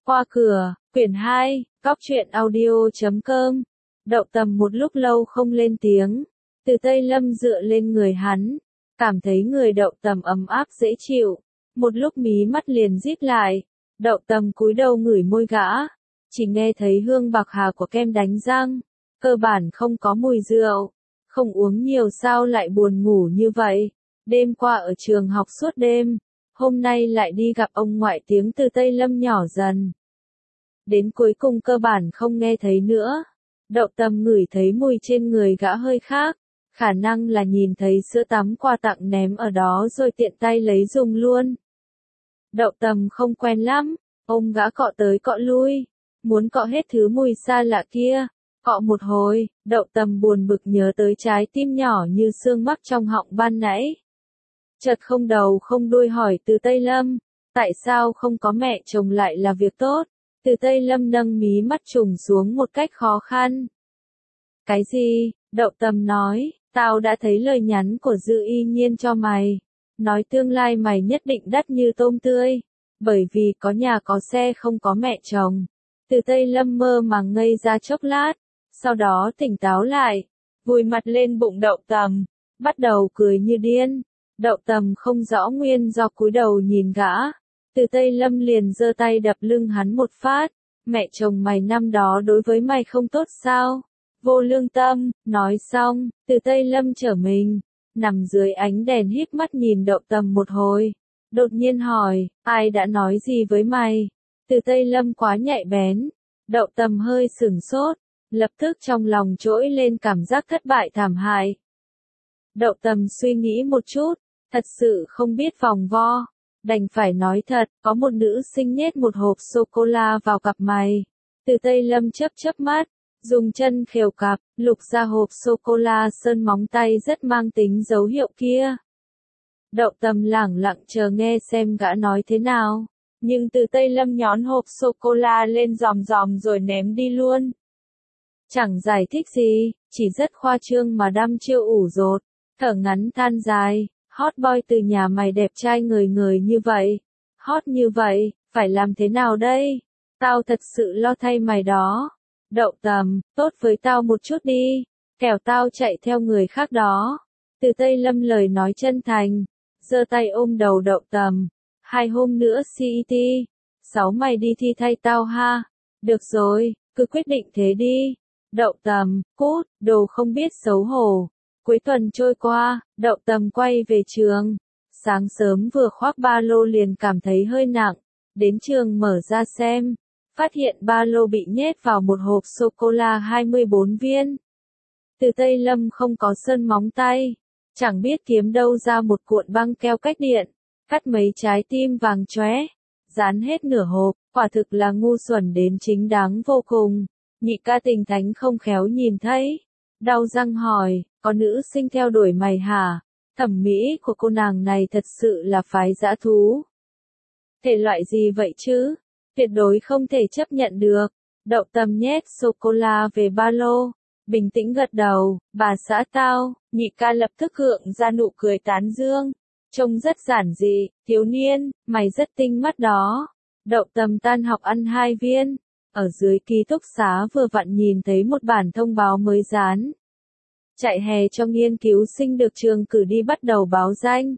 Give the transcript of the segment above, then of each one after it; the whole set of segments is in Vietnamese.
Qua cửa, quyển 2, Góc truyện audio.com. Đậu Tầm một lúc lâu không lên tiếng. Từ Tây Lâm dựa lên người hắn, cảm thấy người Đậu Tầm ấm áp dễ chịu. Một lúc mí mắt liền díp lại. Đậu Tầm cúi đầu ngửi môi gã, chỉ nghe thấy hương bạc hà của kem đánh răng. Cơ bản không có mùi rượu. Không uống nhiều sao lại buồn ngủ như vậy. Đêm qua ở trường học suốt đêm. Hôm nay lại đi gặp ông ngoại, tiếng từ Tây Lâm nhỏ dần. Đến cuối cùng cơ bản không nghe thấy nữa. Đậu Tầm ngửi thấy mùi trên người gã hơi khác. Khả năng là nhìn thấy sữa tắm quà tặng ném ở đó rồi tiện tay lấy dùng luôn. Đậu Tầm không quen lắm, ôm gã cọ tới cọ lui. Muốn cọ hết thứ mùi xa lạ kia. Cọ một hồi, Đậu Tầm buồn bực nhớ tới trái tim nhỏ như xương mắc trong họng ban nãy. Chợt không đầu không đuôi hỏi từ Tây Lâm, tại sao không có mẹ chồng lại là việc tốt? Từ Tây Lâm nâng mí mắt trùng xuống một cách khó khăn. Cái gì? Đậu Tầm nói, tao đã thấy lời nhắn của Dư Y Nhiên cho mày. Nói tương lai mày nhất định đắt như tôm tươi. Bởi vì có nhà có xe không có mẹ chồng. Từ Tây Lâm mơ màng ngây ra chốc lát. Sau đó tỉnh táo lại. Vùi mặt lên bụng Đậu Tầm. Bắt đầu cười như điên. Đậu Tầm không rõ nguyên do cúi đầu nhìn gã. Từ Tây Lâm liền giơ tay đập lưng hắn một phát. Mẹ chồng mày năm đó đối với mày không tốt sao? Vô lương tâm. Nói xong, Từ Tây Lâm trở mình. Nằm dưới ánh đèn híp mắt nhìn Đậu Tầm một hồi. Đột nhiên hỏi, ai đã nói gì với mày? Từ Tây Lâm quá nhạy bén. Đậu Tầm hơi sửng sốt. Lập tức trong lòng trỗi lên cảm giác thất bại thảm hại. Đậu Tầm suy nghĩ một chút. Thật sự không biết vòng vo. Đành phải nói thật, có một nữ sinh nhét một hộp sô-cô-la vào cặp mày. Từ Tây Lâm chớp mắt, dùng chân khều cặp, lục ra hộp sô-cô-la sơn móng tay rất mang tính dấu hiệu kia. Đậu Tầm lẳng lặng chờ nghe xem gã nói thế nào. Nhưng Từ Tây Lâm nhón hộp sô-cô-la lên ròm ròm rồi ném đi luôn. Chẳng giải thích gì, chỉ rất khoa trương mà đăm chiêu ủ rột, thở ngắn than dài. Hot boy từ nhà mày đẹp trai người người như vậy. Hot như vậy, phải làm thế nào đây? Tao thật sự lo thay mày đó. Đậu Tầm, tốt với tao một chút đi. Kẻo tao chạy theo người khác đó. Từ Tây Lâm lời nói chân thành. Giơ tay ôm đầu Đậu Tầm. 2 hôm nữa CET. 6 mày đi thi thay tao ha. Được rồi, cứ quyết định thế đi. Đậu Tầm, cút, đồ không biết xấu hổ. Cuối tuần trôi qua, Đậu Tầm quay về trường. Sáng sớm vừa khoác ba lô liền cảm thấy hơi nặng. Đến trường mở ra xem. Phát hiện ba lô bị nhét vào một hộp sô-cô-la 24 viên. Từ Tây Lâm không có sơn móng tay. Chẳng biết kiếm đâu ra một cuộn băng keo cách điện. Cắt mấy trái tim vàng chóe. Dán hết nửa hộp. Quả thực là ngu xuẩn đến chính đáng vô cùng. Nhị ca Tình Thánh không khéo nhìn thấy. Đau răng hỏi, có nữ sinh theo đuổi mày hả? Thẩm mỹ của cô nàng này thật sự là phái dã thú. Thể loại gì vậy chứ? Tuyệt đối không thể chấp nhận được. Đậu Tầm nhét sô-cô-la về ba lô. Bình tĩnh gật đầu, bà xã tao. Nhị ca lập tức gượng ra nụ cười tán dương. Trông rất giản dị, thiếu niên, mày rất tinh mắt đó. Đậu Tầm tan học ăn 2 viên. Ở dưới ký túc xá vừa vặn nhìn thấy một bản thông báo mới dán. Chạy hè cho nghiên cứu sinh được trường cử đi bắt đầu báo danh.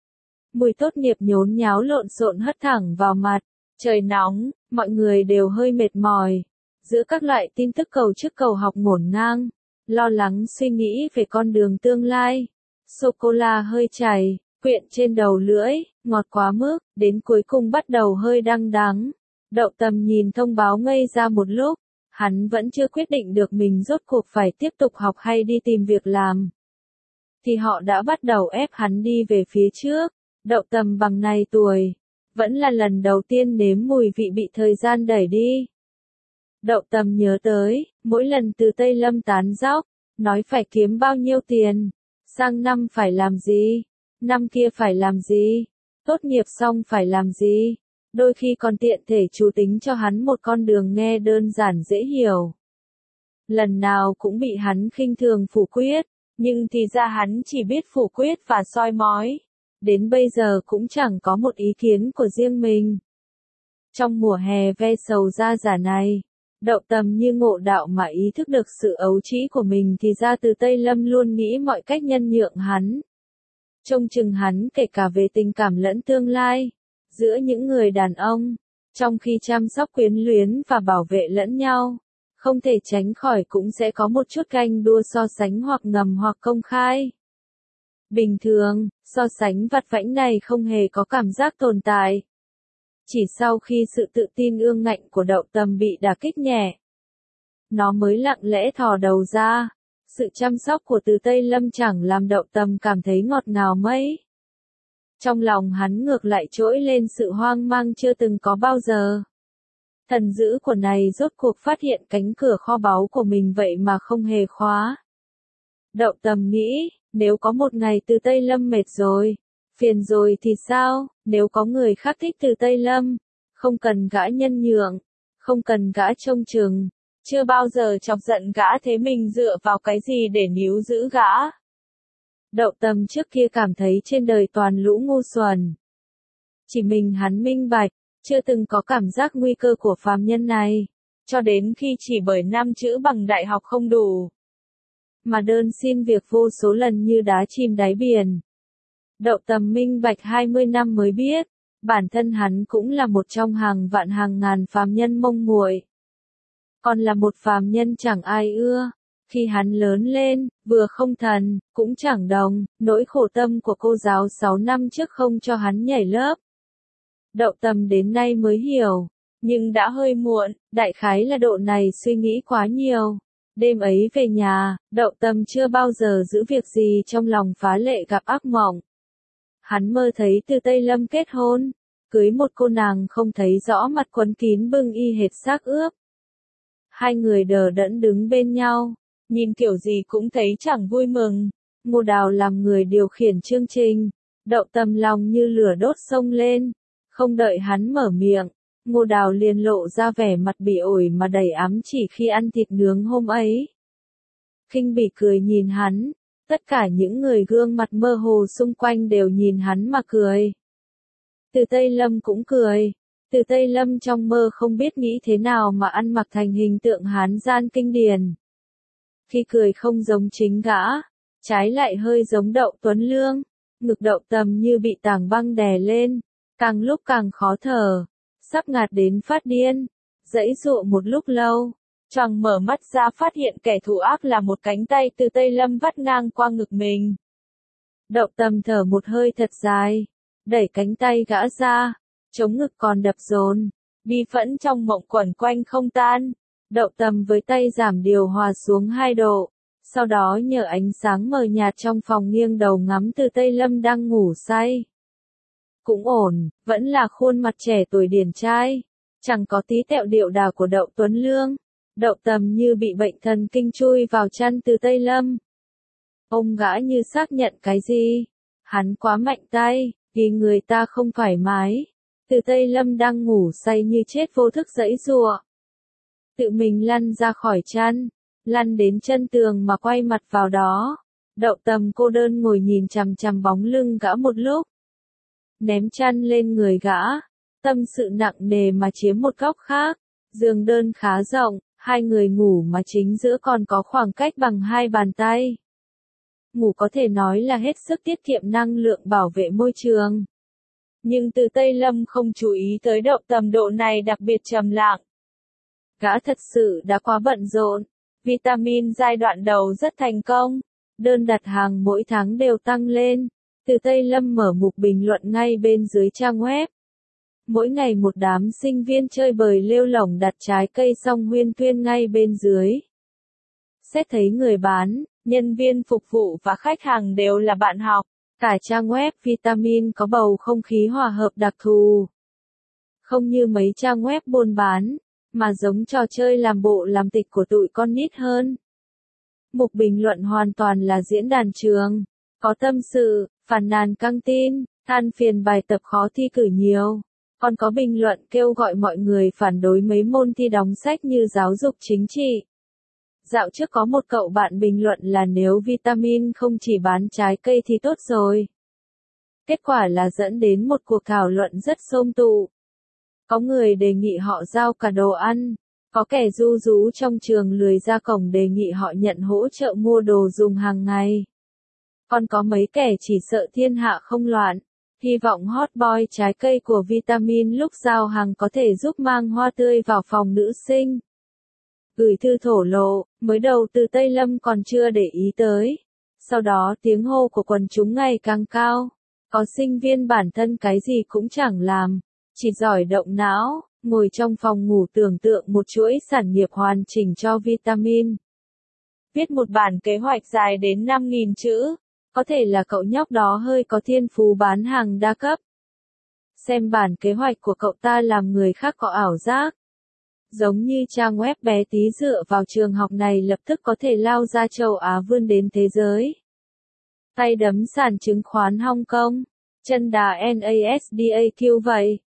Mùi tốt nghiệp nhốn nháo lộn xộn hất thẳng vào mặt. Trời nóng, mọi người đều hơi mệt mỏi. Giữa các loại tin tức cầu chức cầu học ngổn ngang. Lo lắng suy nghĩ về con đường tương lai. Sô-cô-la hơi chảy, quyện trên đầu lưỡi, ngọt quá mức, đến cuối cùng bắt đầu hơi đắng đắng. Đậu Tầm nhìn thông báo ngây ra một lúc. Hắn vẫn chưa quyết định được mình rốt cuộc phải tiếp tục học hay đi tìm việc làm. Thì họ đã bắt đầu ép hắn đi về phía trước. Đậu Tầm bằng này tuổi. Vẫn là lần đầu tiên nếm mùi vị bị thời gian đẩy đi. Đậu Tầm nhớ tới, mỗi lần Từ Tây Lâm tán dóc, nói phải kiếm bao nhiêu tiền. Sang năm phải làm gì? Năm kia phải làm gì? Tốt nghiệp xong phải làm gì? Đôi khi còn tiện thể chú tính cho hắn một con đường nghe đơn giản dễ hiểu. Lần nào cũng bị hắn khinh thường phủ quyết, nhưng thì ra hắn chỉ biết phủ quyết và soi mói. Đến bây giờ cũng chẳng có một ý kiến của riêng mình. Trong mùa hè ve sầu da giả này, Đậu Tầm như ngộ đạo mà ý thức được sự ấu trĩ của mình thì ra Từ Tây Lâm luôn nghĩ mọi cách nhân nhượng hắn. Trông chừng hắn kể cả về tình cảm lẫn tương lai, giữa những người đàn ông, trong khi chăm sóc quyến luyến và bảo vệ lẫn nhau, không thể tránh khỏi cũng sẽ có một chút ganh đua so sánh hoặc ngầm hoặc công khai. Bình thường, so sánh vặt vãnh này không hề có cảm giác tồn tại. Chỉ sau khi sự tự tin ương ngạnh của Đậu Tầm bị đả kích nhẹ, nó mới lặng lẽ thò đầu ra. Sự chăm sóc của Từ Tây Lâm chẳng làm Đậu Tầm cảm thấy ngọt ngào mấy. Trong lòng hắn ngược lại trỗi lên sự hoang mang chưa từng có bao giờ. Thần dữ của này rốt cuộc phát hiện cánh cửa kho báu của mình vậy mà không hề khóa. Đậu Tầm nghĩ, nếu có một ngày Từ Tây Lâm mệt rồi, phiền rồi thì sao, nếu có người khác thích Từ Tây Lâm, không cần gã nhân nhượng, không cần gã trông chừng, chưa bao giờ chọc giận gã thế mình dựa vào cái gì để níu giữ gã. Đậu Tầm trước kia cảm thấy trên đời toàn lũ ngu xuẩn. Chỉ mình hắn minh bạch, chưa từng có cảm giác nguy cơ của phàm nhân này, cho đến khi chỉ bởi 5 chữ bằng đại học không đủ, mà đơn xin việc vô số lần như đá chìm đáy biển. Đậu Tầm minh bạch 20 năm mới biết, bản thân hắn cũng là một trong hàng vạn hàng ngàn phàm nhân mông muội. Còn là một phàm nhân chẳng ai ưa. Khi hắn lớn lên, vừa không thần, cũng chẳng đồng, nỗi khổ tâm của cô giáo 6 năm trước không cho hắn nhảy lớp. Đậu Tầm đến nay mới hiểu, nhưng đã hơi muộn, đại khái là độ này suy nghĩ quá nhiều. Đêm ấy về nhà, Đậu Tầm chưa bao giờ giữ việc gì trong lòng phá lệ gặp ác mộng. Hắn mơ thấy Từ Tây Lâm kết hôn, cưới một cô nàng không thấy rõ mặt quấn kín bưng y hệt xác ướp. Hai người đờ đẫn đứng bên nhau, nhìn kiểu gì cũng thấy chẳng vui mừng. Ngô Đào làm người điều khiển chương trình, Đậu Tầm lòng như lửa đốt sông lên. Không đợi hắn mở miệng, Ngô Đào liền lộ ra vẻ mặt bỉ ổi mà đầy ám chỉ khi ăn thịt nướng hôm ấy. Khinh bỉ cười nhìn hắn, tất cả những người gương mặt mơ hồ xung quanh đều nhìn hắn mà cười. Từ Tây Lâm cũng cười. Từ Tây Lâm trong mơ không biết nghĩ thế nào mà ăn mặc thành hình tượng Hán gian kinh điển. Khi cười không giống chính gã, trái lại hơi giống Đậu Tuấn Lương, ngực Đậu Tầm như bị tảng băng đè lên, càng lúc càng khó thở, sắp ngạt đến phát điên, giãy giụa một lúc lâu, choàng mở mắt ra phát hiện kẻ thù ác là một cánh tay Từ Tây Lâm vắt ngang qua ngực mình. Đậu Tầm thở một hơi thật dài, đẩy cánh tay gã ra, chống ngực còn đập dồn, bi phẫn trong mộng quẩn quanh không tan. Đậu Tầm với tay giảm điều hòa xuống 2 độ, sau đó nhờ ánh sáng mờ nhạt trong phòng nghiêng đầu ngắm Từ Tây Lâm đang ngủ say. Cũng ổn, vẫn là khuôn mặt trẻ tuổi điển trai, chẳng có tí tẹo điệu đà của Đậu Tuấn Lương. Đậu Tầm như bị bệnh thần kinh chui vào chăn Từ Tây Lâm. Ông gã như xác nhận cái gì? Hắn quá mạnh tay, vì người ta không thoải mái. Từ Tây Lâm đang ngủ say như chết vô thức giãy giụa. Tự mình lăn ra khỏi chăn, lăn đến chân tường mà quay mặt vào đó. Đậu Tầm cô đơn ngồi nhìn chằm chằm bóng lưng gã một lúc. Ném chăn lên người gã, tâm sự nặng nề mà chiếm một góc khác. Giường đơn khá rộng, hai người ngủ mà chính giữa còn có khoảng cách bằng 2 bàn tay. Ngủ có thể nói là hết sức tiết kiệm năng lượng bảo vệ môi trường. Nhưng Từ Tây Lâm không chú ý tới Đậu Tầm độ này đặc biệt trầm lặng. Gã thật sự đã quá bận rộn. Vitamin giai đoạn đầu rất thành công. Đơn đặt hàng mỗi tháng đều tăng lên. Từ Tây Lâm mở mục bình luận ngay bên dưới trang web. Mỗi ngày một đám sinh viên chơi bời lêu lổng đặt trái cây xong huyên thuyên ngay bên dưới. Xét thấy người bán, nhân viên phục vụ và khách hàng đều là bạn học. Cả trang web Vitamin có bầu không khí hòa hợp đặc thù. Không như mấy trang web buôn bán, mà giống trò chơi làm bộ làm tịch của tụi con nít hơn. Mục bình luận hoàn toàn là diễn đàn trường, có tâm sự, phàn nàn căng tin, than phiền bài tập khó thi cử nhiều. Còn có bình luận kêu gọi mọi người phản đối mấy môn thi đóng sách như giáo dục chính trị. Dạo trước có một cậu bạn bình luận là nếu Vitamin không chỉ bán trái cây thì tốt rồi. Kết quả là dẫn đến một cuộc thảo luận rất xôm tụ. Có người đề nghị họ giao cả đồ ăn. Có kẻ ru rú trong trường lười ra cổng đề nghị họ nhận hỗ trợ mua đồ dùng hàng ngày. Còn có mấy kẻ chỉ sợ thiên hạ không loạn. Hy vọng hot boy trái cây của vitamin lúc giao hàng có thể giúp mang hoa tươi vào phòng nữ sinh. Gửi thư thổ lộ, mới đầu từ Tây Lâm còn chưa để ý tới. Sau đó tiếng hô của quần chúng ngày càng cao. Có sinh viên bản thân cái gì cũng chẳng làm, chỉ giỏi động não, ngồi trong phòng ngủ tưởng tượng một chuỗi sản nghiệp hoàn chỉnh cho vitamin. Viết một bản kế hoạch dài đến 5.000 chữ, có thể là cậu nhóc đó hơi có thiên phú bán hàng đa cấp. Xem bản kế hoạch của cậu ta làm người khác có ảo giác. Giống như trang web bé tí dựa vào trường học này lập tức có thể lao ra châu Á vươn đến thế giới. Tay đấm sàn chứng khoán Hong Kong, chân đá NASDAQ vậy.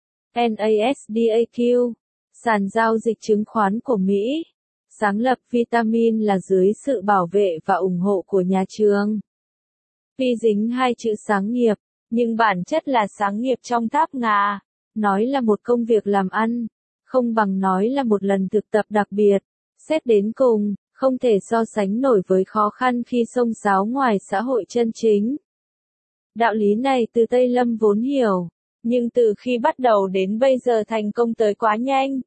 NASDAQ, sàn giao dịch chứng khoán của Mỹ, sáng lập vitamin là dưới sự bảo vệ và ủng hộ của nhà trường. Tuy dính hai chữ sáng nghiệp, nhưng bản chất là sáng nghiệp trong tháp ngà. Nói là một công việc làm ăn, không bằng nói là một lần thực tập đặc biệt. Xét đến cùng, không thể so sánh nổi với khó khăn khi xông xáo ngoài xã hội chân chính. Đạo lý này từ Tây Lâm vốn hiểu, nhưng từ khi bắt đầu đến bây giờ thành công tới quá nhanh.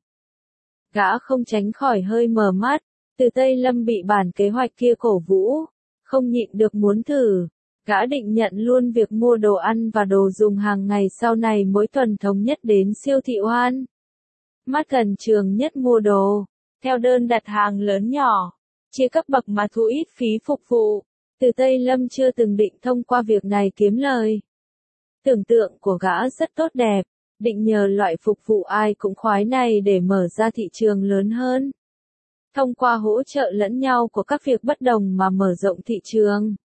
Gã không tránh khỏi hơi mờ mắt, từ Tây Lâm bị bản kế hoạch kia cổ vũ, không nhịn được muốn thử. Gã định nhận luôn việc mua đồ ăn và đồ dùng hàng ngày sau này mỗi tuần thống nhất đến siêu thị Oan. Mắt gần trường nhất mua đồ, theo đơn đặt hàng lớn nhỏ, chia cấp bậc mà thu ít phí phục vụ. Từ Tây Lâm chưa từng định thông qua việc này kiếm lời. Tưởng tượng của gã rất tốt đẹp, định nhờ loại phục vụ ai cũng khoái này để mở ra thị trường lớn hơn. Thông qua hỗ trợ lẫn nhau của các việc bất đồng mà mở rộng thị trường.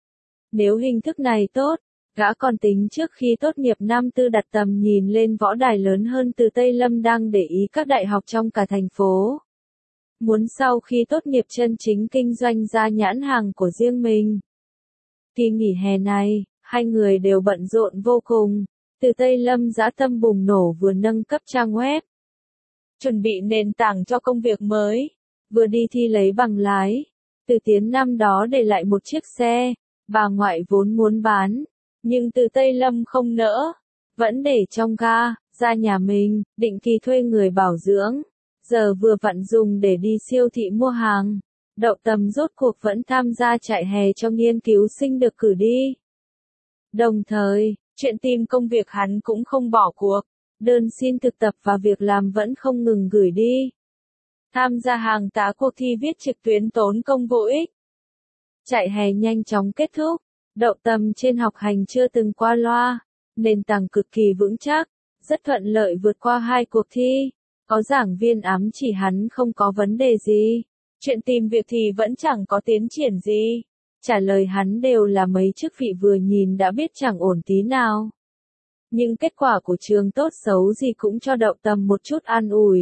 Nếu hình thức này tốt, gã còn tính trước khi tốt nghiệp năm tư đặt tầm nhìn lên võ đài lớn hơn từ Tây Lâm đang để ý các đại học trong cả thành phố. Muốn sau khi tốt nghiệp chân chính kinh doanh ra nhãn hàng của riêng mình. Kỳ nghỉ hè này, hai người đều bận rộn vô cùng. Từ Tây Lâm dã tâm bùng nổ vừa nâng cấp trang web, chuẩn bị nền tảng cho công việc mới, vừa đi thi lấy bằng lái. Từ Tiến năm đó để lại một chiếc xe, bà ngoại vốn muốn bán, nhưng từ Tây Lâm không nỡ, vẫn để trong ga, ra nhà mình, định kỳ thuê người bảo dưỡng. Giờ vừa vặn dùng để đi siêu thị mua hàng. Đậu Tầm rốt cuộc vẫn tham gia trại hè cho nghiên cứu sinh được cử đi. Đồng thời, chuyện tìm công việc hắn cũng không bỏ cuộc. Đơn xin thực tập và việc làm vẫn không ngừng gửi đi. Tham gia hàng tá cuộc thi viết trực tuyến tốn công vô ích. Trại hè nhanh chóng kết thúc. Đậu Tầm trên học hành chưa từng qua loa. Nền tảng cực kỳ vững chắc. Rất thuận lợi vượt qua 2 cuộc thi. Có giảng viên ám chỉ hắn không có vấn đề gì. Chuyện tìm việc thì vẫn chẳng có tiến triển gì. Trả lời hắn đều là mấy chức vị vừa nhìn đã biết chẳng ổn tí nào. Nhưng kết quả của trường tốt xấu gì cũng cho Đậu Tầm một chút an ủi.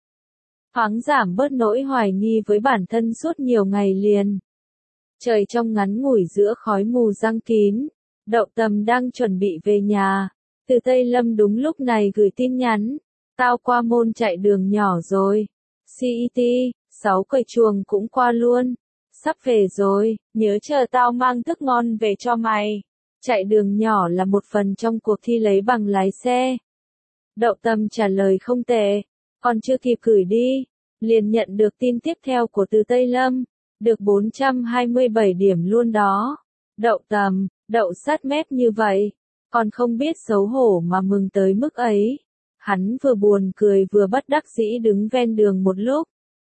Thoáng giảm bớt nỗi hoài nghi với bản thân suốt nhiều ngày liền. Trời trong ngắn ngủi giữa khói mù giăng kín. Đậu Tầm đang chuẩn bị về nhà. Từ Tây Lâm đúng lúc này gửi tin nhắn. Tao qua môn chạy đường nhỏ rồi. CET, 6 cởi chuồng cũng qua luôn. Sắp về rồi, nhớ chờ tao mang thức ngon về cho mày. Chạy đường nhỏ là một phần trong cuộc thi lấy bằng lái xe. Đậu Tầm trả lời không tệ, còn chưa kịp gửi đi, liền nhận được tin tiếp theo của từ Tây Lâm, được 427 điểm luôn đó. Đậu Tầm, đậu sát mép như vậy, còn không biết xấu hổ mà mừng tới mức ấy. Hắn vừa buồn cười vừa bất đắc dĩ đứng ven đường một lúc.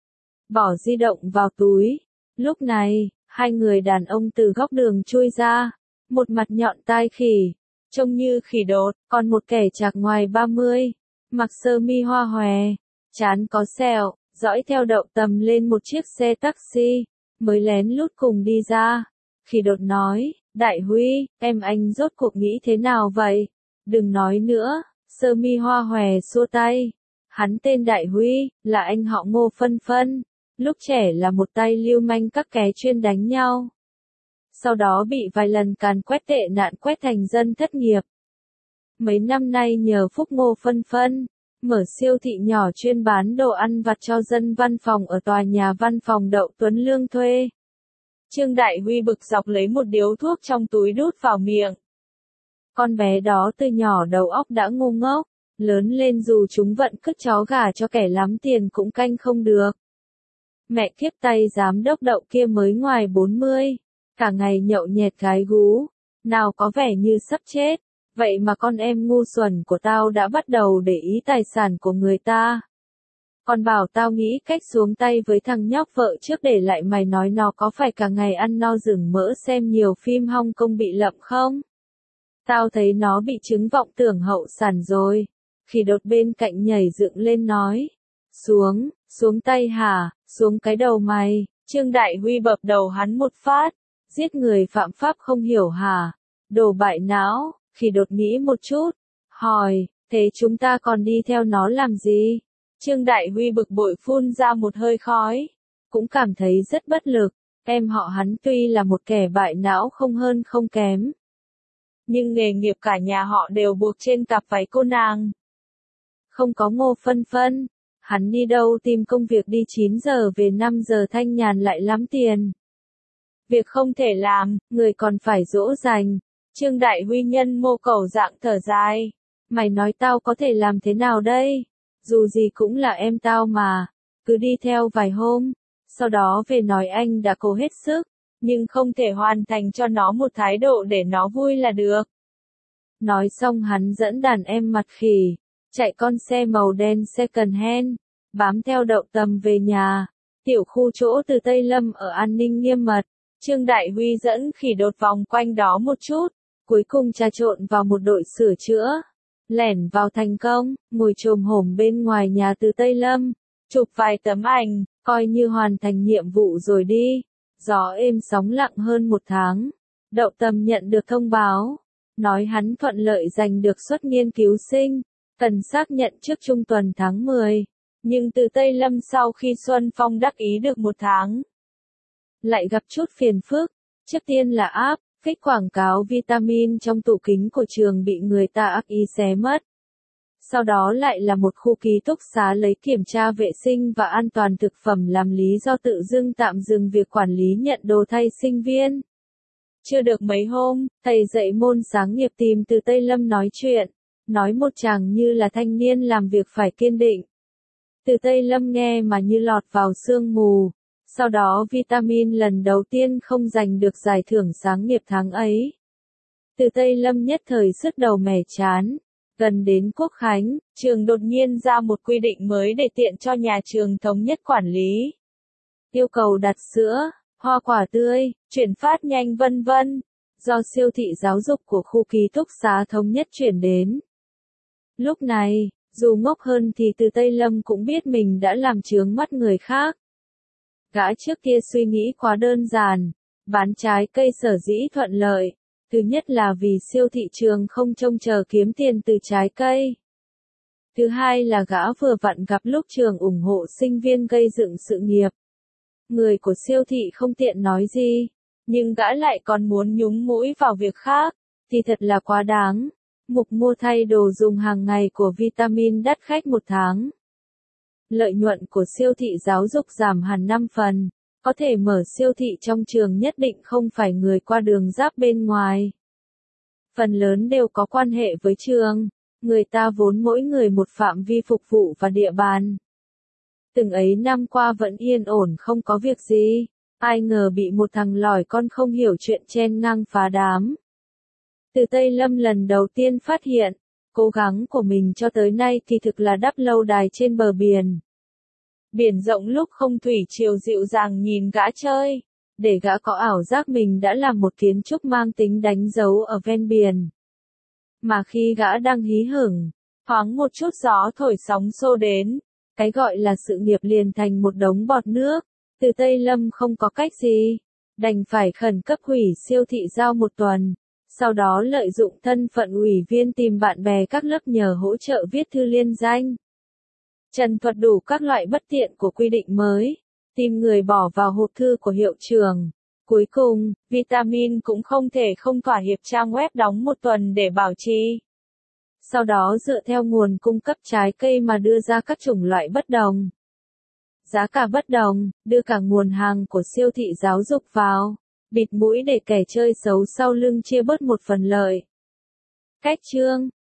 Bỏ di động vào túi. Lúc này, hai người đàn ông từ góc đường chui ra. Một mặt nhọn tai khỉ, trông như khỉ đột, còn một kẻ chạc ngoài 30, mặc sơ mi hoa hòe, trán có sẹo, dõi theo Đậu Tầm lên một chiếc xe taxi, mới lén lút cùng đi ra. Khỉ đột nói, Đại Huy, em anh rốt cuộc nghĩ thế nào vậy? Đừng nói nữa. Sơ mi hoa hòe xua tay. Hắn tên Đại Huy, là anh họ Ngô Phân Phân. Lúc trẻ là một tay lưu manh các ké chuyên đánh nhau. Sau đó bị vài lần càn quét tệ nạn quét thành dân thất nghiệp. Mấy năm nay nhờ phúc Ngô Phân Phân, mở siêu thị nhỏ chuyên bán đồ ăn vặt cho dân văn phòng ở tòa nhà văn phòng Đậu Tuấn Lương thuê. Trương Đại Huy bực dọc lấy một điếu thuốc trong túi đút vào miệng. Con bé đó từ nhỏ đầu óc đã ngu ngốc, lớn lên dù chúng vận cứt chó gà cho kẻ lắm tiền cũng canh không được. Mẹ kiếp tay giám đốc Đậu kia mới ngoài 40, cả ngày nhậu nhẹt gái gú, nào có vẻ như sắp chết, vậy mà con em ngu xuẩn của tao đã bắt đầu để ý tài sản của người ta. Còn bảo tao nghĩ cách xuống tay với thằng nhóc vợ trước để lại mày nói nó có phải cả ngày ăn no rừng mỡ xem nhiều phim Hong Kong bị lậm không? Tao thấy nó bị chứng vọng tưởng hậu sản rồi. Khi đột bên cạnh nhảy dựng lên nói. Xuống tay hả, xuống cái đầu mày. Trương Đại Huy bập đầu hắn một phát. Giết người phạm pháp không hiểu hả? Đồ bại não. Khi đột nghĩ một chút. Hỏi, thế chúng ta còn đi theo nó làm gì? Trương Đại Huy bực bội phun ra một hơi khói. Cũng cảm thấy rất bất lực. Em họ hắn tuy là một kẻ bại não không hơn không kém. Nhưng nghề nghiệp cả nhà họ đều buộc trên cặp váy cô nàng. Không có Ngô Phân Phân. Hắn đi đâu tìm công việc đi 9 giờ về 5 giờ thanh nhàn lại lắm tiền. Việc không thể làm, người còn phải dỗ dành. Trương Đại Huy nhân mô cầu dạng thở dài. Mày nói tao có thể làm thế nào đây? Dù gì cũng là em tao mà. Cứ đi theo vài hôm. Sau đó về nói anh đã cố hết sức. Nhưng không thể hoàn thành cho nó một thái độ để nó vui là được. Nói xong hắn dẫn đàn em mặt khỉ. Chạy con xe màu đen second hand. Bám theo Đậu Tầm về nhà. Tiểu khu chỗ từ Tây Lâm ở an ninh nghiêm mật. Trương Đại Huy dẫn khỉ đột vòng quanh đó một chút. Cuối cùng trà trộn vào một đội sửa chữa. Lẻn vào thành công, ngồi chồm hổm bên ngoài nhà từ Tây Lâm. Chụp vài tấm ảnh, coi như hoàn thành nhiệm vụ rồi đi. Gió êm sóng lặng hơn một tháng. Đậu Tầm nhận được thông báo. Nói hắn thuận lợi giành được suất nghiên cứu sinh. Cần xác nhận trước trung tuần tháng 10. Nhưng từ Tây Lâm sau khi Xuân Phong đắc ý được một tháng. Lại gặp chút phiền phức. Trước tiên là áp, kích quảng cáo vitamin trong tủ kính của trường bị người ta ác ý xé mất. Sau đó lại là một khu ký túc xá lấy kiểm tra vệ sinh và an toàn thực phẩm làm lý do tự dưng tạm dừng việc quản lý nhận đồ thay sinh viên. Chưa được mấy hôm, thầy dạy môn sáng nghiệp tìm từ Tây Lâm nói chuyện. Nói một chàng như là thanh niên làm việc phải kiên định. Từ Tây Lâm nghe mà như lọt vào sương mù. Sau đó vitamin lần đầu tiên không giành được giải thưởng sáng nghiệp tháng ấy. Từ Tây Lâm nhất thời sứt đầu mẻ chán. Gần đến Quốc Khánh, trường đột nhiên ra một quy định mới để tiện cho nhà trường thống nhất quản lý. Yêu cầu đặt sữa, hoa quả tươi, chuyển phát nhanh vân vân. Do siêu thị giáo dục của khu ký túc xá thống nhất chuyển đến. Lúc này, dù ngốc hơn thì từ Tây Lâm cũng biết mình đã làm chướng mắt người khác. Gã trước kia suy nghĩ quá đơn giản, bán trái cây sở dĩ thuận lợi. Thứ nhất là vì siêu thị trường không trông chờ kiếm tiền từ trái cây. Thứ hai là gã vừa vặn gặp lúc trường ủng hộ sinh viên gây dựng sự nghiệp. Người của siêu thị không tiện nói gì, nhưng gã lại còn muốn nhúng mũi vào việc khác, thì thật là quá đáng. Mục mua thay đồ dùng hàng ngày của vitamin đắt khách một tháng. Lợi nhuận của siêu thị giáo dục giảm hẳn 5 phần. Có thể mở siêu thị trong trường nhất định không phải người qua đường giáp bên ngoài. Phần lớn đều có quan hệ với trường. Người ta vốn mỗi người một phạm vi phục vụ và địa bàn. Từng ấy năm qua vẫn yên ổn không có việc gì. Ai ngờ bị một thằng lỏi con không hiểu chuyện chen ngang phá đám. Từ Tây Lâm lần đầu tiên phát hiện, cố gắng của mình cho tới nay thì thực là đắp lâu đài trên bờ biển. Biển rộng lúc không thủy triều dịu dàng nhìn gã chơi, để gã có ảo giác mình đã làm một kiến trúc mang tính đánh dấu ở ven biển. Mà khi gã đang hí hửng, thoáng một chút gió thổi sóng xô đến, cái gọi là sự nghiệp liền thành một đống bọt nước. Từ Tây Lâm không có cách gì, đành phải khẩn cấp hủy siêu thị giao một tuần. Sau đó lợi dụng thân phận ủy viên tìm bạn bè các lớp nhờ hỗ trợ viết thư liên danh. Trần thuật đủ các loại bất tiện của quy định mới, tìm người bỏ vào hộp thư của hiệu trưởng. Cuối cùng, vitamin cũng không thể không thỏa hiệp trang web đóng một tuần để bảo trì sau đó dựa theo nguồn cung cấp trái cây mà đưa ra các chủng loại bất đồng. Giá cả bất đồng, đưa cả nguồn hàng của siêu thị giáo dục vào, bịt mũi để kẻ chơi xấu sau lưng chia bớt một phần lợi. Cách chương